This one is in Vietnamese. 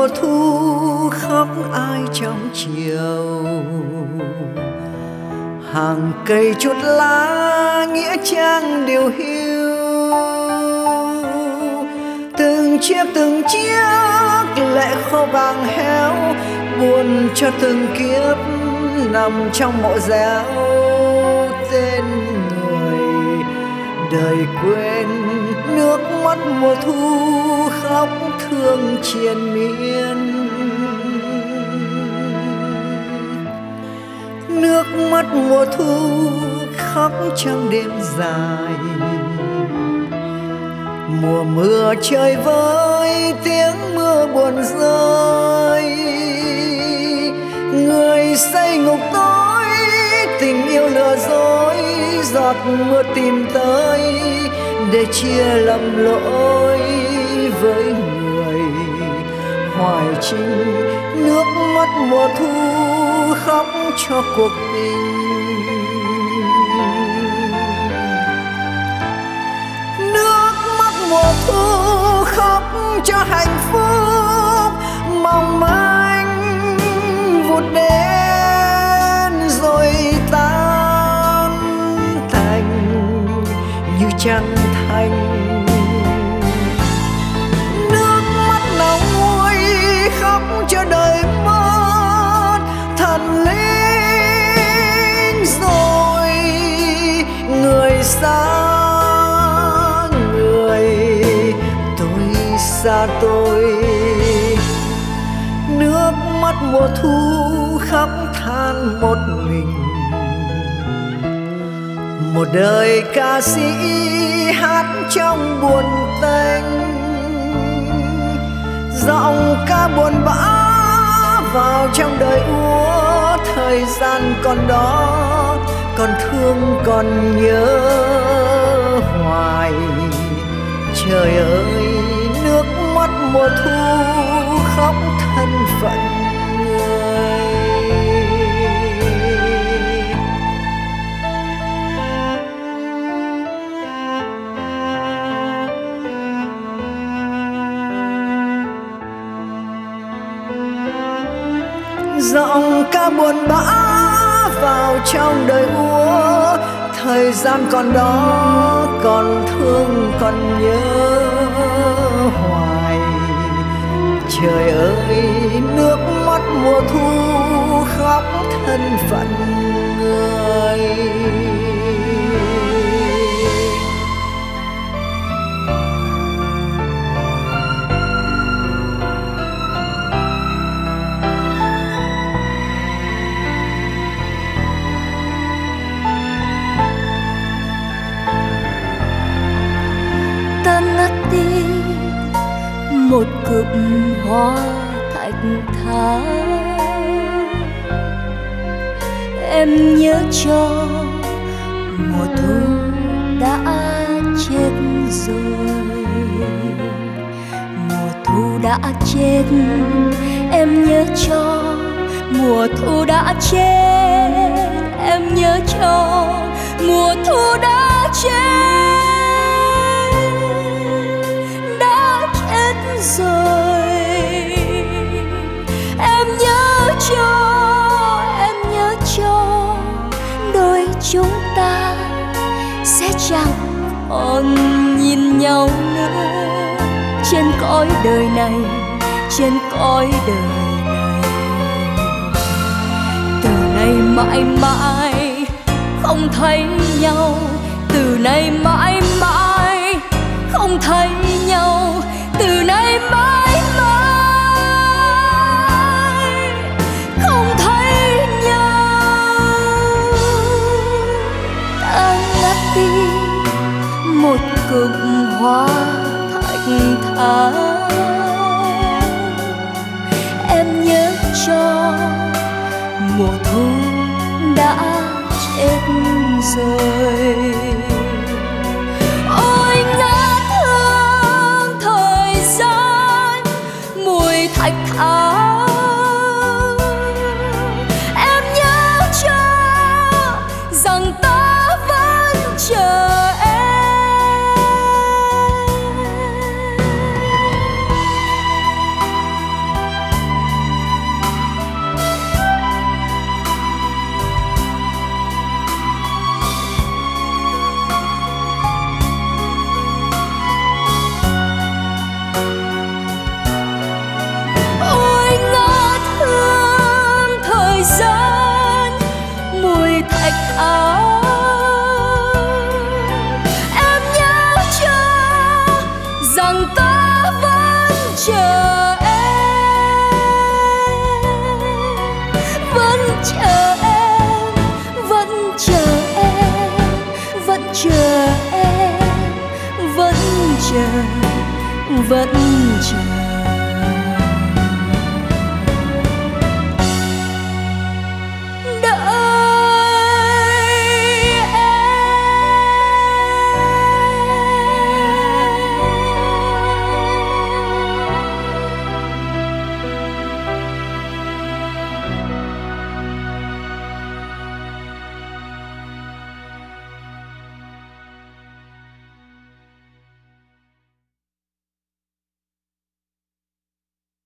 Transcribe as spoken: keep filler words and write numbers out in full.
mùa thu khóc ai trong chiều, hàng cây chút lá nghĩa trang điều hiu. Từng chiếc từng chiếc lệ khô vàng héo, buồn cho từng kiếp nằm trong mộ dẻo. Tên người đời quên, nước mắt mùa thu khóc thương triền miên. Nước mắt mùa thu khóc trong đêm dài, mùa mưa trời với tiếng mưa buồn rơi. Người say ngục tối, tình yêu lừa dối, giọt mưa tìm tới để chia lầm lỗi với người hoài trinh. Nước mắt mùa thu khóc cho cuộc tình, nước mắt mùa thu khóc cho hạnh phúc mong manh vụt đến rồi tan thành như trăng thanh. Nước mắt nào nguôi khóc cho đời mất thần linh rồi. Người xa người, tôi xa tôi. Nước mắt mùa thu khóc than một mình, một đời ca sĩ hát trong buồn tênh. Giọng ca buồn bã vào trong đời úa, thời gian còn đó còn thương còn nhớ hoài. Trời ơi, nước mắt mùa thu khóc thân phận người. Giọng ca buồn bã vào trong đời úa, thời gian còn đó còn thương còn nhớ hoài. Trời ơi, nước mắt mùa thu khóc thân phận người. Một cụm hoa thạch thả, em nhớ cho mùa thu đã chết rồi. Mùa thu đã chết, em nhớ cho mùa thu đã chết. Em nhớ cho mùa thu đã chết. Rồi em nhớ cho, em nhớ cho đôi chúng ta sẽ chẳng còn nhìn nhau nữa trên cõi đời này, trên cõi đời này. Từ nay mãi mãi không thấy nhau, từ nay mãi mãi không thấy nhau. Từ nay mãi mãi không thấy nhau. Ta ngắt đi một cụm hoa thạch thả, em nhớ cho mùa thu đã chết rồi. Ôi ngát hương thời gian mùi thạch thảo, em nhớ cho rằng ta vẫn chờ em. chờ vẫn chờ